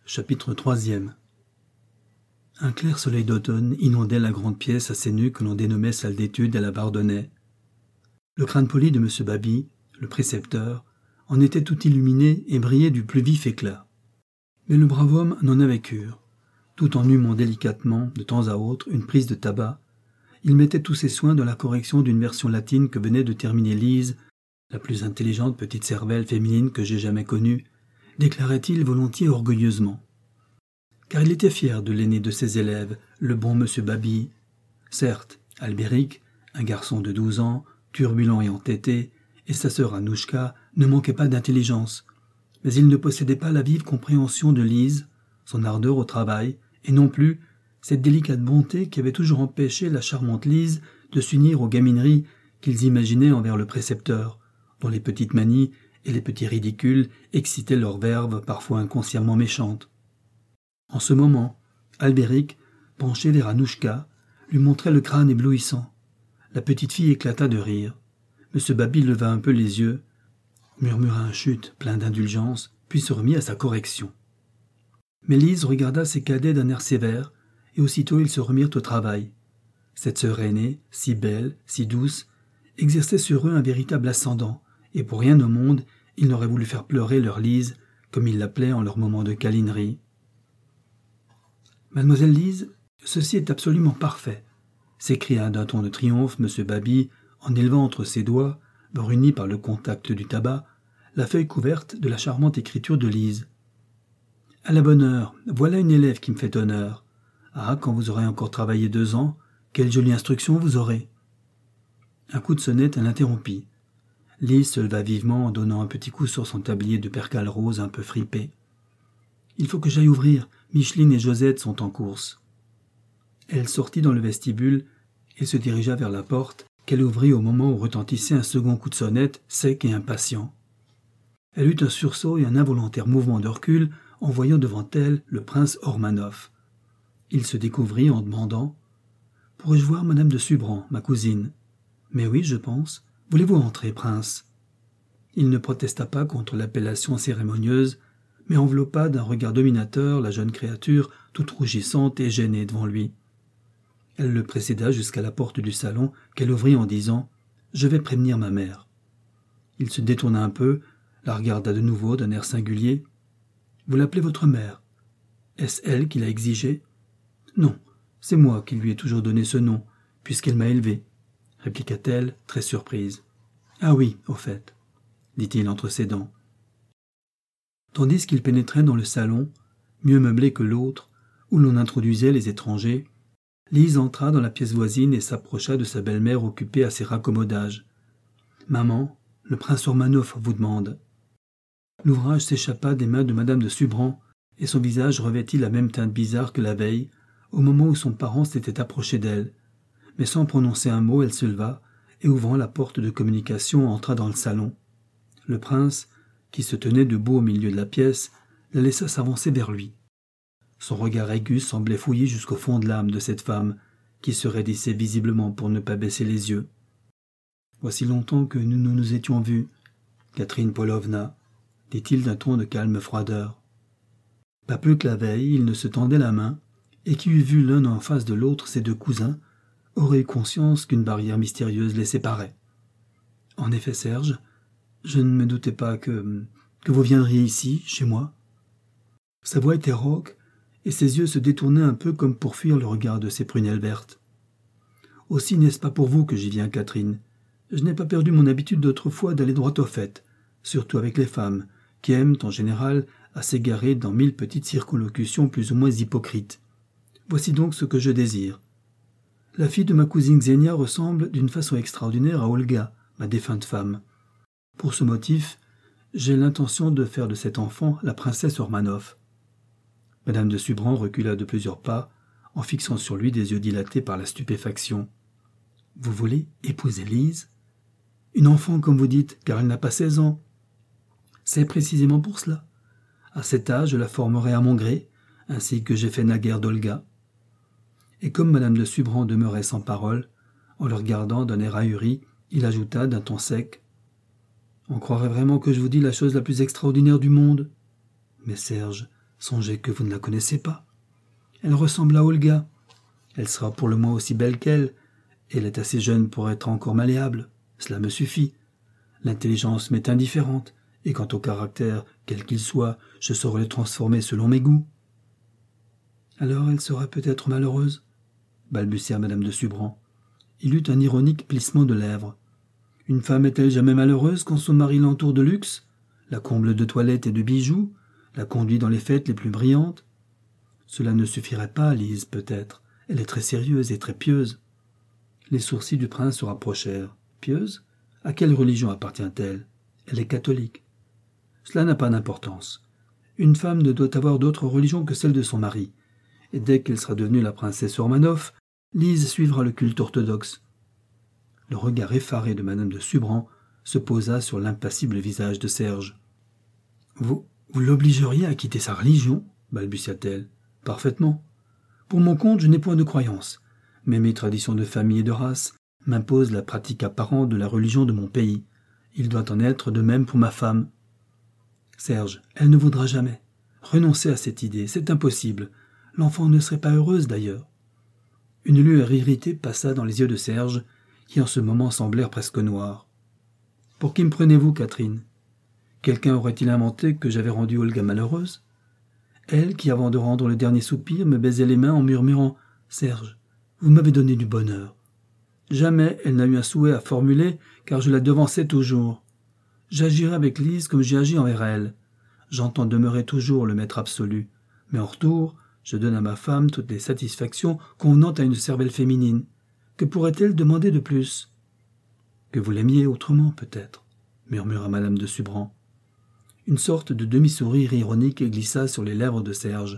Chapitre 3e. Un clair soleil d'automne inondait la grande pièce assez nue que l'on dénommait salle d'études à la Bardonnais. Le crâne poli de M. Baby, le précepteur, en était tout illuminé et brillait du plus vif éclat. Mais le brave homme n'en avait cure. Tout en humant délicatement, de temps à autre, une prise de tabac, il mettait tous ses soins dans la correction d'une version latine que venait de terminer Lise, la plus intelligente petite cervelle féminine que j'aie jamais connue, déclarait-il volontiers orgueilleusement. Car il était fier de l'aîné de ses élèves, le bon M. Baby. Certes, Albéric, un garçon de 12 ans, turbulent et entêté, et sa sœur Anouchka ne manquaient pas d'intelligence, mais ils ne possédaient pas la vive compréhension de Lise, son ardeur au travail, et non plus cette délicate bonté qui avait toujours empêché la charmante Lise de s'unir aux gamineries qu'ils imaginaient envers le précepteur, dont les petites manies et les petits ridicules excitaient leur verve parfois inconsciemment méchante. En ce moment, Albéric, penché vers Anouchka, lui montrait le crâne éblouissant. La petite fille éclata de rire. M. Baby leva un peu les yeux, murmura un chut plein d'indulgence, puis se remit à sa correction. Mais Lise regarda ses cadets d'un air sévère, et aussitôt ils se remirent au travail. Cette sœur aînée, si belle, si douce, exerçait sur eux un véritable ascendant, et pour rien au monde, ils n'auraient voulu faire pleurer leur Lise, comme ils l'appelaient en leurs moments de câlinerie. « Mademoiselle Lise, ceci est absolument parfait !» s'écria d'un ton de triomphe M. Baby en élevant entre ses doigts, brunis par le contact du tabac, la feuille couverte de la charmante écriture de Lise. « À la bonne heure, voilà une élève qui me fait honneur. Ah, quand vous aurez encore travaillé 2 ans, quelle jolie instruction vous aurez !» Un coup de sonnette l'interrompit. Lise se leva vivement en donnant un petit coup sur son tablier de percale rose un peu fripé. « Il faut que j'aille ouvrir, Micheline et Josette sont en course. » Elle sortit dans le vestibule et se dirigea vers la porte qu'elle ouvrit au moment où retentissait un second coup de sonnette, sec et impatient. Elle eut un sursaut et un involontaire mouvement de recul en voyant devant elle le prince Ormanov. Il se découvrit en demandant « Pourrais-je voir madame de Subran, ma cousine ?»« Mais oui, je pense. Voulez-vous entrer, prince ?» Il ne protesta pas contre l'appellation cérémonieuse, mais enveloppa d'un regard dominateur la jeune créature toute rougissante et gênée devant lui. Elle le précéda jusqu'à la porte du salon qu'elle ouvrit en disant « Je vais prévenir ma mère ». Il se détourna un peu, la regarda de nouveau d'un air singulier. « Vous l'appelez votre mère ? Est-ce elle qui l'a exigé ? » ?»« Non, c'est moi qui lui ai toujours donné ce nom, puisqu'elle m'a élevé, » répliqua-t-elle, très surprise. « Ah oui, au fait, » dit-il entre ses dents. Tandis qu'il pénétrait dans le salon, mieux meublé que l'autre, où l'on introduisait les étrangers, Lise entra dans la pièce voisine et s'approcha de sa belle-mère occupée à ses raccommodages. « Maman, le prince Ormanov vous demande. » L'ouvrage s'échappa des mains de madame de Subran, et son visage revêtit la même teinte bizarre que la veille, au moment où son parent s'était approché d'elle. Mais sans prononcer un mot, elle se leva, et ouvrant la porte de communication, entra dans le salon. Le prince, qui se tenait debout au milieu de la pièce, la laissa s'avancer vers lui. Son regard aigu semblait fouiller jusqu'au fond de l'âme de cette femme, qui se raidissait visiblement pour ne pas baisser les yeux. « Voici longtemps que nous nous étions vus, Catherine Pavlovna, » dit-il d'un ton de calme froideur. Pas plus que la veille, ils ne se tendaient la main, et qui eût vu l'un en face de l'autre ses 2 cousins, aurait eu conscience qu'une barrière mystérieuse les séparait. « En effet, Serge, je ne me doutais pas que vous viendriez ici, chez moi. » Sa voix était rauque, et ses yeux se détournaient un peu comme pour fuir le regard de ses prunelles vertes. « Aussi n'est-ce pas pour vous que j'y viens, Catherine. Je n'ai pas perdu mon habitude d'autrefois d'aller droit au fait, surtout avec les femmes, qui aiment, en général, à s'égarer dans 1000 petites circonlocutions plus ou moins hypocrites. Voici donc ce que je désire. La fille de ma cousine Xenia ressemble d'une façon extraordinaire à Olga, ma défunte femme. Pour ce motif, j'ai l'intention de faire de cet enfant la princesse Ormanov. » Madame de Subran recula de plusieurs pas, en fixant sur lui des yeux dilatés par la stupéfaction. « Vous voulez épouser Lise ? Une enfant, comme vous dites, car elle n'a pas 16 ans. C'est précisément pour cela. À cet âge, je la formerai à mon gré, ainsi que j'ai fait naguère d'Olga. » Et comme madame de Subran demeurait sans parole, en le regardant d'un air ahuri, il ajouta d'un ton sec « On croirait vraiment que je vous dis la chose la plus extraordinaire du monde. Mais Serge, Songez que vous ne la connaissez pas. Elle ressemble à Olga. Elle sera pour le moins aussi belle qu'elle. Elle est assez jeune pour être encore malléable. Cela me suffit. L'intelligence m'est indifférente, et quant au caractère, quel qu'il soit, je saurai le transformer selon mes goûts. Alors elle sera peut-être malheureuse, balbutia madame de Subran. Il eut un ironique plissement de lèvres. Une femme est-elle jamais malheureuse quand son mari l'entoure de luxe, la comble de toilettes et de bijoux, la conduit dans les fêtes les plus brillantes? Cela ne suffirait pas, Lise, peut-être. Elle est très sérieuse et très pieuse. Les sourcils du prince se rapprochèrent. Pieuse? À quelle religion appartient-elle? Elle est catholique. Cela n'a pas d'importance. Une femme ne doit avoir d'autre religion que celle de son mari. Et dès qu'elle sera devenue la princesse Ormanoff, Lise suivra le culte orthodoxe. Le regard effaré de madame de Subran se posa sur l'impassible visage de Serge. Vous l'obligeriez à quitter sa religion? Balbutia-t-elle. Parfaitement. Pour mon compte, je n'ai point de croyance, mais mes traditions de famille et de race m'imposent la pratique apparente de la religion de mon pays. Il doit en être de même pour ma femme. Serge, elle ne voudra jamais. Renoncez à cette idée, c'est impossible. L'enfant ne serait pas heureuse d'ailleurs. Une lueur irritée passa dans les yeux de Serge, qui en ce moment semblèrent presque noirs. Pour qui me prenez-vous, Catherine? Quelqu'un aurait-il inventé que j'avais rendu Olga malheureuse? Elle qui, avant de rendre le dernier soupir, me baisait les mains en murmurant « Serge, vous m'avez donné du bonheur. » Jamais elle n'a eu un souhait à formuler, car je la devançais toujours. J'agirai avec Lise comme j'ai agi envers elle. J'entends demeurer toujours le maître absolu, mais en retour, je donne à ma femme toutes les satisfactions convenant à une cervelle féminine. Que pourrait-elle demander de plus? Que vous l'aimiez autrement, peut-être, murmura madame de Subran. Une sorte de demi-sourire ironique glissa sur les lèvres de Serge.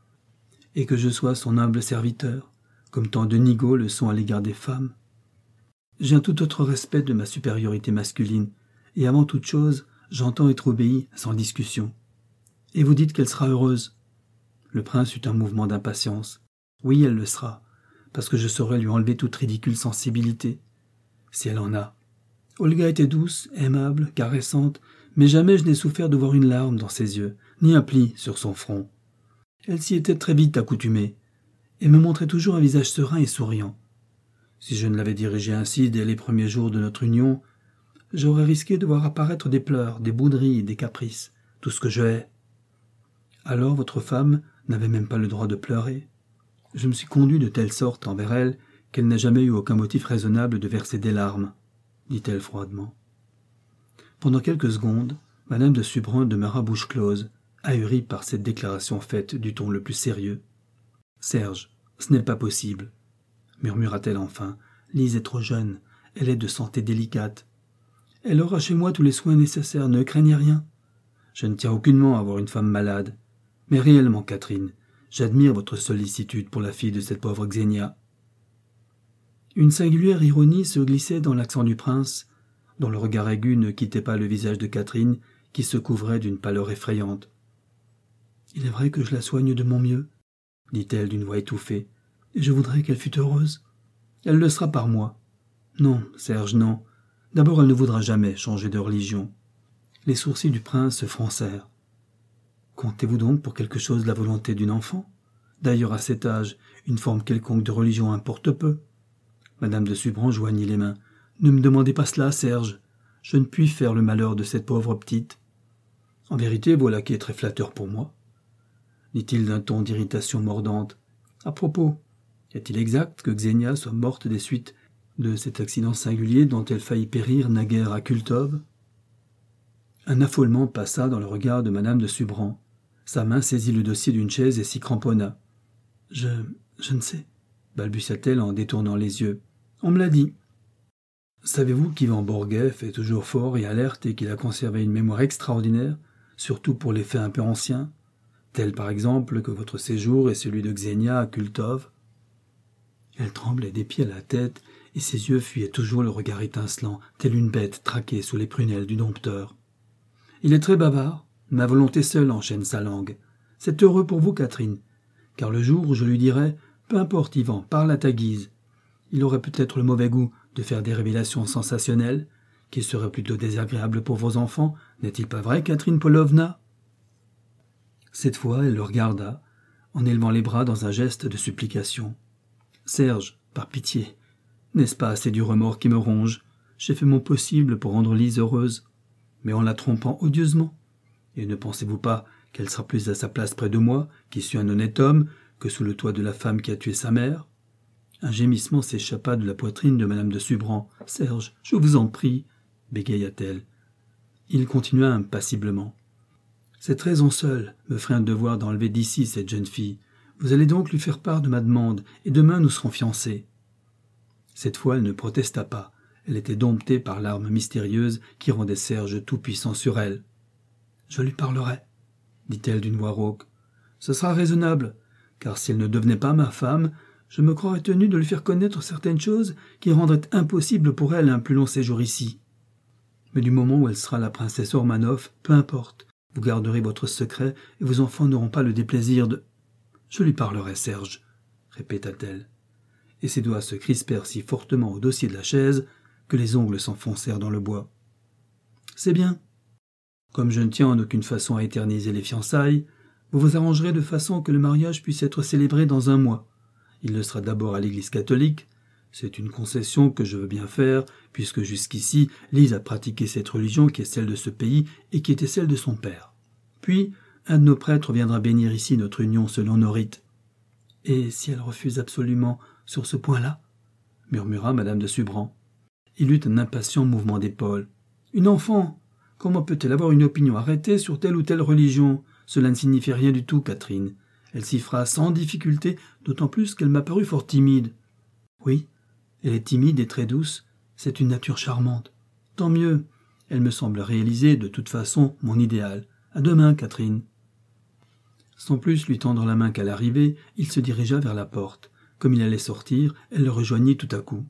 Et que je sois son humble serviteur, comme tant de nigauds le sont à l'égard des femmes. J'ai un tout autre respect de ma supériorité masculine, et avant toute chose, j'entends être obéi sans discussion. Et vous dites qu'elle sera heureuse? Le prince eut un mouvement d'impatience. Oui, elle le sera, parce que je saurai lui enlever toute ridicule sensibilité, si elle en a. Olga était douce, aimable, caressante, mais jamais je n'ai souffert de voir une larme dans ses yeux, ni un pli sur son front. Elle s'y était très vite accoutumée, et me montrait toujours un visage serein et souriant. Si je ne l'avais dirigée ainsi dès les premiers jours de notre union, j'aurais risqué de voir apparaître des pleurs, des bouderies, des caprices, tout ce que je hais. Alors votre femme n'avait même pas le droit de pleurer. Je me suis conduit de telle sorte envers elle qu'elle n'a jamais eu aucun motif raisonnable de verser des larmes, dit-elle froidement. Pendant quelques secondes, madame de Subran demeura bouche close, ahurie par cette déclaration faite du ton le plus sérieux. « Serge, ce n'est pas possible, » murmura-t-elle enfin. « Lise est trop jeune, elle est de santé délicate. Elle aura chez moi tous les soins nécessaires, ne craignez rien. Je ne tiens aucunement à avoir une femme malade. Mais réellement, Catherine, j'admire votre sollicitude pour la fille de cette pauvre Xenia. » Une singulière ironie se glissait dans l'accent du prince, dont le regard aigu ne quittait pas le visage de Catherine, qui se couvrait d'une pâleur effrayante. « Il est vrai que je la soigne de mon mieux, » dit-elle d'une voix étouffée, « et je voudrais qu'elle fût heureuse. Elle le sera par moi. Non, Serge, non. D'abord, elle ne voudra jamais changer de religion. » Les sourcils du prince se froncèrent. « Comptez-vous donc pour quelque chose de la volonté d'une enfant? D'ailleurs, à cet âge, une forme quelconque de religion importe peu. » Madame de Subran joignit les mains. « Ne me demandez pas cela, Serge. Je ne puis faire le malheur de cette pauvre petite. En vérité, voilà qui est très flatteur pour moi, » dit-il d'un ton d'irritation mordante. « À propos, est-il exact que Xenia soit morte des suites de cet accident singulier dont elle faillit périr naguère à Kultov ?» Un affolement passa dans le regard de madame de Subran. Sa main saisit le dossier d'une chaise et s'y cramponna. « Je ne sais, » balbutia-t-elle en détournant les yeux. « On me l'a dit. » Savez-vous qu'Ivan Borgheff est toujours fort et alerte et qu'il a conservé une mémoire extraordinaire, surtout pour les faits un peu anciens, tels par exemple que votre séjour et celui de Xenia à Kultov? Elle tremblait des pieds à la tête et ses yeux fuyaient toujours le regard étincelant, telle une bête traquée sous les prunelles du dompteur. Il est très bavard, ma volonté seule enchaîne sa langue. C'est heureux pour vous, Catherine, car le jour où je lui dirai « Peu importe, Ivan, parle à ta guise », il aurait peut-être le mauvais goût de faire des révélations sensationnelles, qui seraient plutôt désagréables pour vos enfants, n'est-il pas vrai, Catherine Polovna? Cette fois, elle le regarda, en élevant les bras dans un geste de supplication. « Serge, par pitié, n'est-ce pas assez du remords qui me ronge? J'ai fait mon possible pour rendre Lise heureuse, mais en la trompant odieusement. Et ne pensez-vous pas qu'elle sera plus à sa place près de moi, qui suis un honnête homme, que sous le toit de la femme qui a tué sa mère ?» Un gémissement s'échappa de la poitrine de madame de Subran. « Serge, je vous en prie, » bégaya-t-elle. Il continua impassiblement. « Cette raison seule me ferait un devoir d'enlever d'ici cette jeune fille. Vous allez donc lui faire part de ma demande, et demain nous serons fiancés. » Cette fois, elle ne protesta pas. Elle était domptée par l'arme mystérieuse qui rendait Serge tout-puissant sur elle. « Je lui parlerai, » dit-elle d'une voix rauque. « Ce sera raisonnable, car si elle ne devenait pas ma femme, je me croirais tenu de lui faire connaître certaines choses qui rendraient impossible pour elle un plus long séjour ici. Mais du moment où elle sera la princesse Ormanov, peu importe, vous garderez votre secret et vos enfants n'auront pas le déplaisir de... »« Je lui parlerai, Serge, » répéta-t-elle, et ses doigts se crispèrent si fortement au dossier de la chaise que les ongles s'enfoncèrent dans le bois. « C'est bien. Comme je ne tiens en aucune façon à éterniser les fiançailles, vous vous arrangerez de façon que le mariage puisse être célébré dans 1 mois. Il le sera d'abord à l'église catholique. C'est une concession que je veux bien faire, puisque jusqu'ici, Lise a pratiqué cette religion qui est celle de ce pays et qui était celle de son père. Puis, un de nos prêtres viendra bénir ici notre union selon nos rites. »« Et si elle refuse absolument sur ce point-là » murmura madame de Subran. Il eut un impatient mouvement d'épaule. « Une enfant, comment peut-elle avoir une opinion arrêtée sur telle ou telle religion? Cela ne signifie rien du tout, Catherine. Elle s'y fera sans difficulté, d'autant plus qu'elle m'a paru fort timide. »« Oui, elle est timide et très douce, c'est une nature charmante. Tant mieux, elle me semble réaliser de toute façon mon idéal. À demain, Catherine. » Sans plus lui tendre la main qu'à l'arrivée, il se dirigea vers la porte. Comme il allait sortir, elle le rejoignit tout à coup.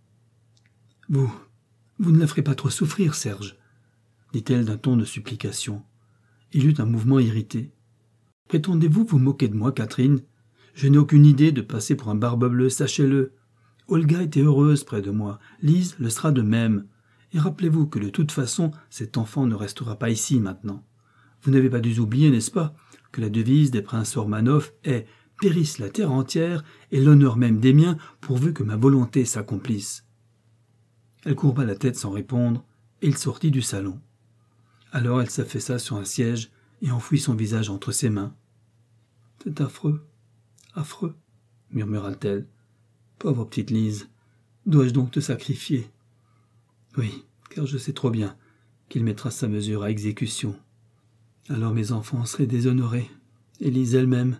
« Vous ne la ferez pas trop souffrir, Serge, » dit-elle d'un ton de supplication. Il eut un mouvement irrité. « Prétendez-vous vous moquer de moi, Catherine? Je n'ai aucune idée de passer pour un barbe-bleue, sachez-le. Olga était heureuse près de moi, Lise le sera de même. Et rappelez-vous que de toute façon, cet enfant ne restera pas ici maintenant. Vous n'avez pas dû oublier, n'est-ce pas, que la devise des princes Ormanov est « Périsse la terre entière et l'honneur même des miens pourvu que ma volonté s'accomplisse. » Elle courba la tête sans répondre, et il sortit du salon. Alors elle s'affaissa sur un siège et enfouit son visage entre ses mains. « C'est affreux, affreux, » murmura-t-elle. « Pauvre petite Lise, dois-je donc te sacrifier? Oui, car je sais trop bien qu'il mettra sa mesure à exécution. Alors mes enfants seraient déshonorés, et Lise elle-même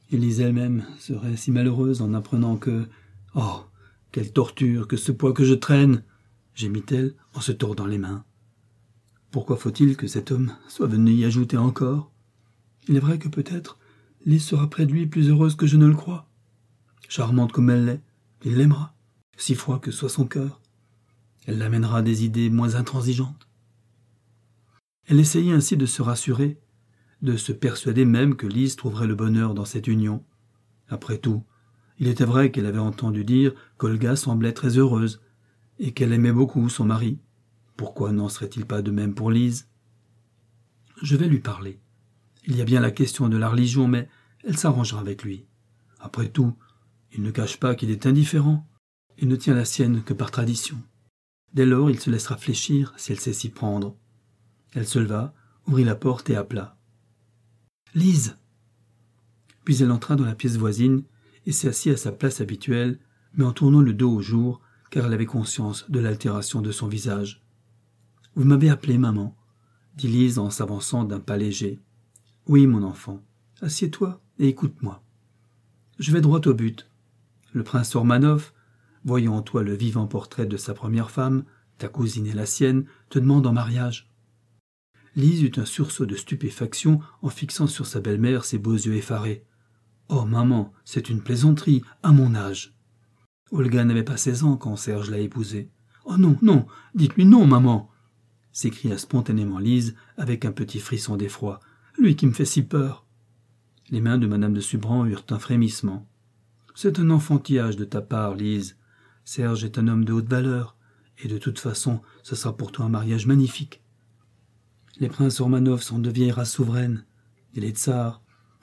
serait si malheureuse en apprenant que... Oh, quelle torture que ce poids que je traîne !» gémit-elle en se tordant les mains. Pourquoi faut-il que cet homme soit venu y ajouter encore? Il est vrai que peut-être Lise sera près de lui plus heureuse que je ne le crois. Charmante comme elle l'est, il l'aimera, si froid que soit son cœur. Elle l'amènera à des idées moins intransigeantes. Elle essayait ainsi de se rassurer, de se persuader même que Lise trouverait le bonheur dans cette union. Après tout, il était vrai qu'elle avait entendu dire qu'Olga semblait très heureuse, et qu'elle aimait beaucoup son mari. Pourquoi n'en serait-il pas de même pour Lise? Je vais lui parler. Il y a bien la question de la religion, mais elle s'arrangera avec lui. Après tout, il ne cache pas qu'il est indifférent. Il ne tient la sienne que par tradition. Dès lors, il se laissera fléchir si elle sait s'y prendre. Elle se leva, ouvrit la porte et appela. « Lise !» Puis elle entra dans la pièce voisine et s'assit à sa place habituelle, mais en tournant le dos au jour, car elle avait conscience de l'altération de son visage. « Vous m'avez appelé, maman ?» dit Lise en s'avançant d'un pas léger. « Oui, mon enfant. Assieds-toi et écoute-moi. Je vais droit au but. Le prince Ormanov, voyant en toi le vivant portrait de sa première femme, ta cousine et la sienne, te demande en mariage. » Lise eut un sursaut de stupéfaction en fixant sur sa belle-mère ses beaux yeux effarés. « Oh, maman, c'est une plaisanterie, à mon âge. Olga n'avait pas 16 ans quand Serge l'a épousée. Oh non, non, dites-lui non, maman !» s'écria spontanément Lise avec un petit frisson d'effroi. « Lui qui me fait si peur !» Les mains de madame de Subran eurent un frémissement. « C'est un enfantillage de ta part, Lise. Serge est un homme de haute valeur, et de toute façon, ce sera pour toi un mariage magnifique. Les princes Ormanov sont de vieille race souveraine, et les tsars,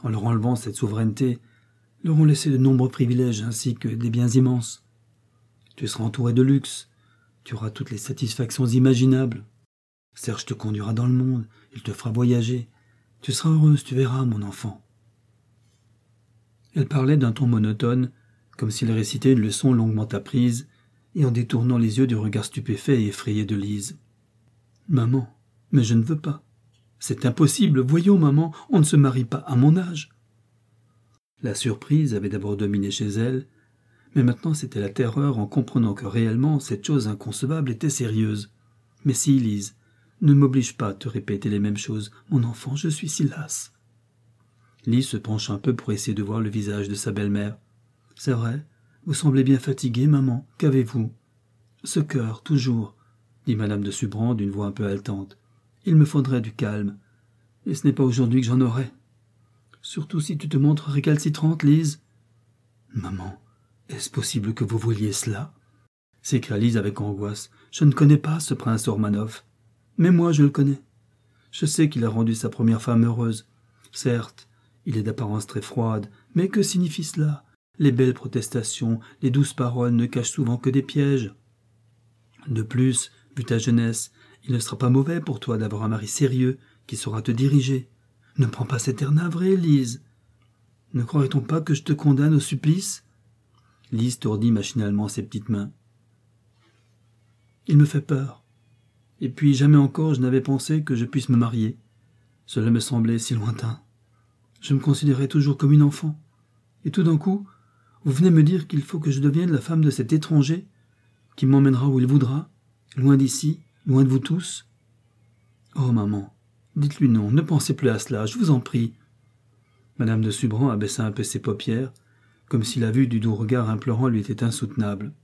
En leur enlevant cette souveraineté, leur ont laissé de nombreux privilèges ainsi que des biens immenses. Tu seras entouré de luxe, tu auras toutes les satisfactions imaginables. Serge te conduira dans le monde, il te fera voyager. Tu seras heureuse, tu verras, mon enfant. Elle parlait d'un ton monotone, comme s'il récitait une leçon longuement apprise, et en détournant les yeux du regard stupéfait et effrayé de Lise. « Maman, mais je ne veux pas. C'est impossible, voyons, maman, on ne se marie pas à mon âge. » La surprise avait d'abord dominé chez elle, mais maintenant c'était la terreur en comprenant que réellement cette chose inconcevable était sérieuse. « Mais si, Lise, ne m'oblige pas à te répéter les mêmes choses, mon enfant, je suis si lasse. » Lise se penche un peu pour essayer de voir le visage de sa belle-mère. « C'est vrai, vous semblez bien fatiguée, maman, qu'avez-vous ?»« Ce cœur, toujours, » dit madame de Subran d'une voix un peu haletante. « Il me faudrait du calme, et ce n'est pas aujourd'hui que j'en aurai. Surtout si tu te montres récalcitrante, Lise. »« Maman, est-ce possible que vous vouliez cela ?» s'écria Lise avec angoisse. « Je ne connais pas ce prince Ormanov. Mais moi, je le connais. Je sais qu'il a rendu sa première femme heureuse. Certes, il est d'apparence très froide, mais que signifie cela ? Les belles protestations, les douces paroles ne cachent souvent que des pièges. De plus, vu ta jeunesse, il ne sera pas mauvais pour toi d'avoir un mari sérieux qui saura te diriger. Ne prends pas cet air navré, Lise. Ne croirait-on pas que je te condamne au supplice ?» Lise tordit machinalement ses petites mains. « Il me fait peur. Et puis jamais encore je n'avais pensé que je puisse me marier. Cela me semblait si lointain. Je me considérais toujours comme une enfant. Et tout d'un coup, vous venez me dire qu'il faut que je devienne la femme de cet étranger, qui m'emmènera où il voudra, loin d'ici, loin de vous tous. Oh, maman, dites-lui non, ne pensez plus à cela, je vous en prie. » Madame de Subran abaissa un peu ses paupières, comme si la vue du doux regard implorant lui était insoutenable.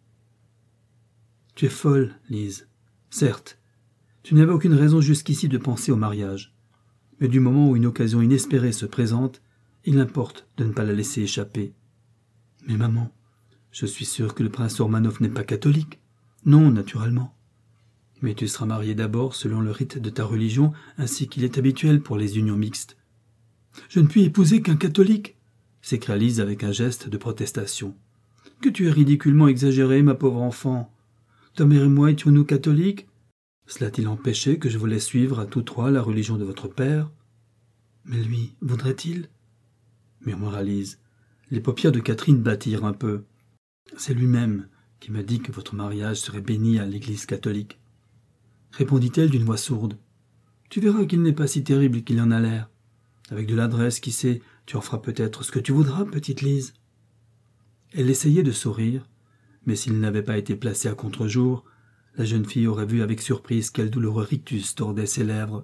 « Tu es folle, Lise. Certes, tu n'avais aucune raison jusqu'ici de penser au mariage. Mais du moment où une occasion inespérée se présente, il importe de ne pas la laisser échapper. Mais maman, je suis sûr que le prince Ormanov n'est pas catholique. Non, naturellement. Mais tu seras mariée d'abord selon le rite de ta religion ainsi qu'il est habituel pour les unions mixtes. »« Je ne puis épouser qu'un catholique !» s'écria Lise avec un geste de protestation. « Que tu es ridiculement exagérée, ma pauvre enfant. Ta mère et moi étions-nous catholiques ? Cela a-t-il empêché que je vous laisse suivre à tous trois la religion de votre père ? Mais lui, voudrait-il ? » murmura Lise. Les paupières de Catherine battirent un peu. « C'est lui-même qui m'a dit que votre mariage serait béni à l'église catholique. » Répondit-elle d'une voix sourde. « Tu verras qu'il n'est pas si terrible qu'il en a l'air. Avec de l'adresse, qui sait, tu en feras peut-être ce que tu voudras, petite Lise. » Elle essayait de sourire, mais s'il n'avait pas été placé à contre-jour, la jeune fille aurait vu avec surprise quel douloureux rictus tordait ses lèvres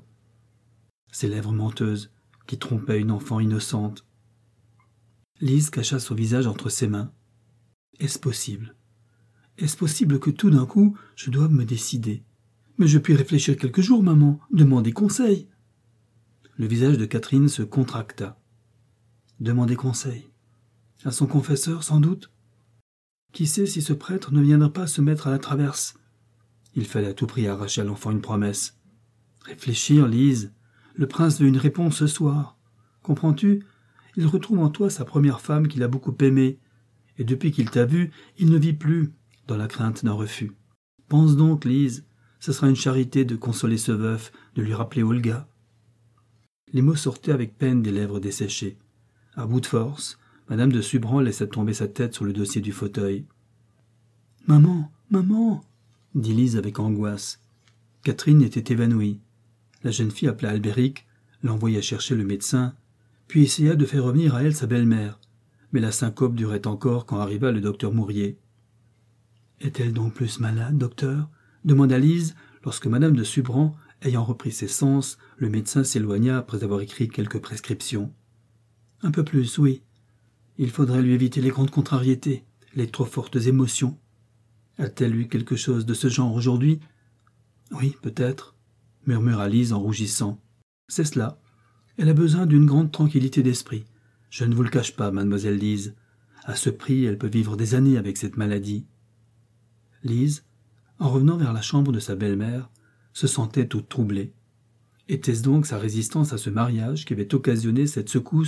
menteuses qui trompaient une enfant innocente. Lise cacha son visage entre ses mains. « Est-ce possible ? Est-ce possible que tout d'un coup je doive me décider ? Mais je puis réfléchir quelques jours, maman, demander conseil. » Le visage de Catherine se contracta. Demander conseil. À son confesseur, sans doute. Qui sait si ce prêtre ne viendra pas se mettre à la traverse ? Il fallait à tout prix arracher à l'enfant une promesse. Réfléchir, Lise. Le prince veut une réponse ce soir. Comprends-tu ? Il retrouve en toi sa première femme qu'il a beaucoup aimée, et depuis qu'il t'a vue, il ne vit plus, dans la crainte d'un refus. Pense donc, Lise, ce sera une charité de consoler ce veuf, de lui rappeler Olga. Les mots sortaient avec peine des lèvres desséchées. À bout de force, madame de Subran laissa tomber sa tête sur le dossier du fauteuil. « Maman, maman !» dit Lise avec angoisse. Catherine était évanouie. La jeune fille appela Albéric, l'envoya chercher le médecin, puis essaya de faire revenir à elle sa belle-mère, mais la syncope durait encore quand arriva le docteur Mourier. « Est-elle donc plus malade, docteur ?» demanda Lise, lorsque madame de Subran, ayant repris ses sens, le médecin s'éloigna après avoir écrit quelques prescriptions. « Un peu plus, oui. Il faudrait lui éviter les grandes contrariétés, les trop fortes émotions. A-t-elle eu quelque chose de ce genre aujourd'hui ? » « Oui, peut-être, » murmura Lise en rougissant. « C'est cela. Elle a besoin d'une grande tranquillité d'esprit. Je ne vous le cache pas, mademoiselle Lise. À ce prix, elle peut vivre des années avec cette maladie. » Lise, en revenant vers la chambre de sa belle-mère, se sentait toute troublée. Était-ce donc sa résistance à ce mariage qui avait occasionné cette secousse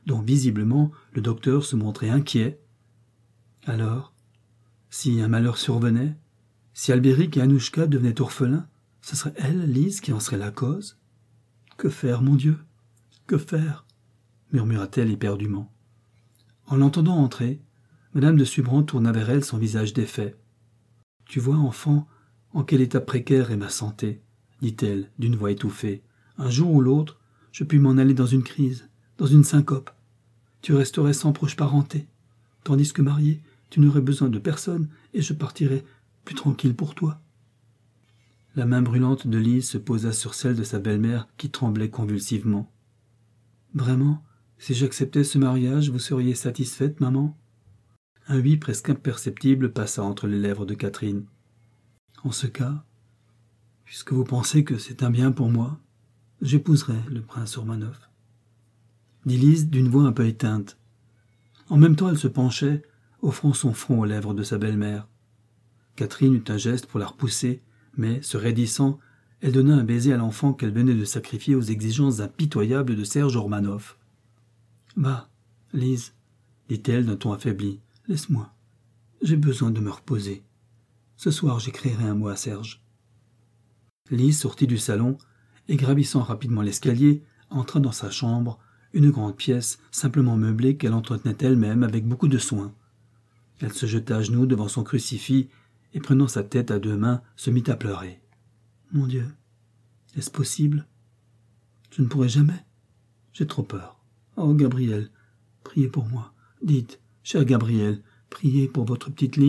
dont visiblement le docteur se montrait inquiet. Alors, si un malheur survenait, si Albéric et Annouchka devenaient orphelins, ce serait elle, Lise, qui en serait la cause? Que faire, mon Dieu? Que faire? Murmura-t-elle éperdument. En l'entendant entrer, Madame de Subran tourna vers elle son visage défait. « Tu vois, enfant, en quel état précaire est ma santé, dit-elle d'une voix étouffée. Un jour ou l'autre, je puis m'en aller dans une crise, dans une syncope. Tu resterais sans proche parenté, tandis que mariée, tu n'aurais besoin de personne et je partirais plus tranquille pour toi. » La main brûlante de Lise se posa sur celle de sa belle-mère qui tremblait convulsivement. « Vraiment, si j'acceptais ce mariage, vous seriez satisfaite, maman ?» Un oui presque imperceptible passa entre les lèvres de Catherine. « En ce cas, puisque vous pensez que c'est un bien pour moi, j'épouserai le prince Romanov. » dit Lise d'une voix un peu éteinte. En même temps, elle se penchait, offrant son front aux lèvres de sa belle-mère. Catherine eut un geste pour la repousser, mais, se raidissant, elle donna un baiser à l'enfant qu'elle venait de sacrifier aux exigences impitoyables de Serge Ormanov. « Va, Lise, dit-elle d'un ton affaibli, laisse-moi. J'ai besoin de me reposer. Ce soir, j'écrirai un mot à Serge. » Lise sortit du salon et, gravissant rapidement l'escalier, entra dans sa chambre, une grande pièce simplement meublée qu'elle entretenait elle-même avec beaucoup de soin. Elle se jeta à genoux devant son crucifix et, prenant sa tête à deux mains, se mit à pleurer. « Mon Dieu, est-ce possible? Je ne pourrai jamais. J'ai trop peur. Oh, Gabriel, priez pour moi. Dites, cher Gabriel, priez pour votre petite Lise. »